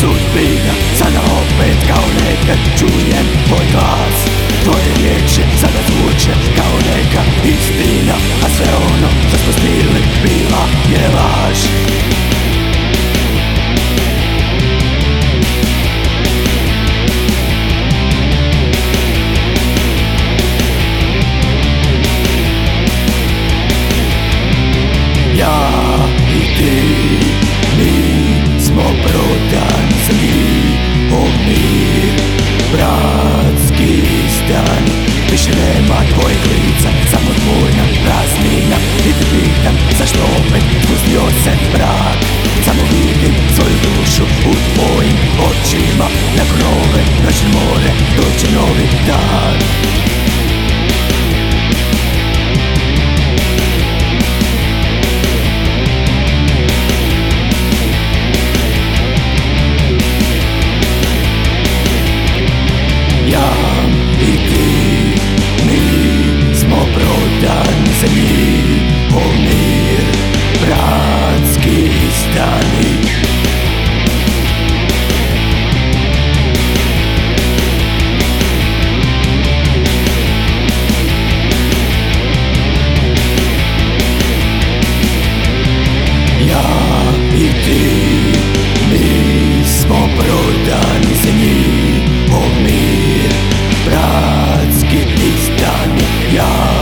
sudbina. Sada opet kao nekad čujem tvoj glas, tvoje riječi sada zvuče kao neka istina, a sve ono što smo snili bila je laž. Ja i ti, mi smo prodanci, mir, bratski stan. Više nema tvojeg lica, samo dvojna praznina. I te pitam zašto opet pustio se mrak. Samo vidim svoju dušu u tvojim očima. Nakon ove noćne more doće novi dan. Ja i ti, mi smo prodani za njihov mir, bratski stani. Ja i ti, mi smo prodani za njihov mir, bratski stani. Ja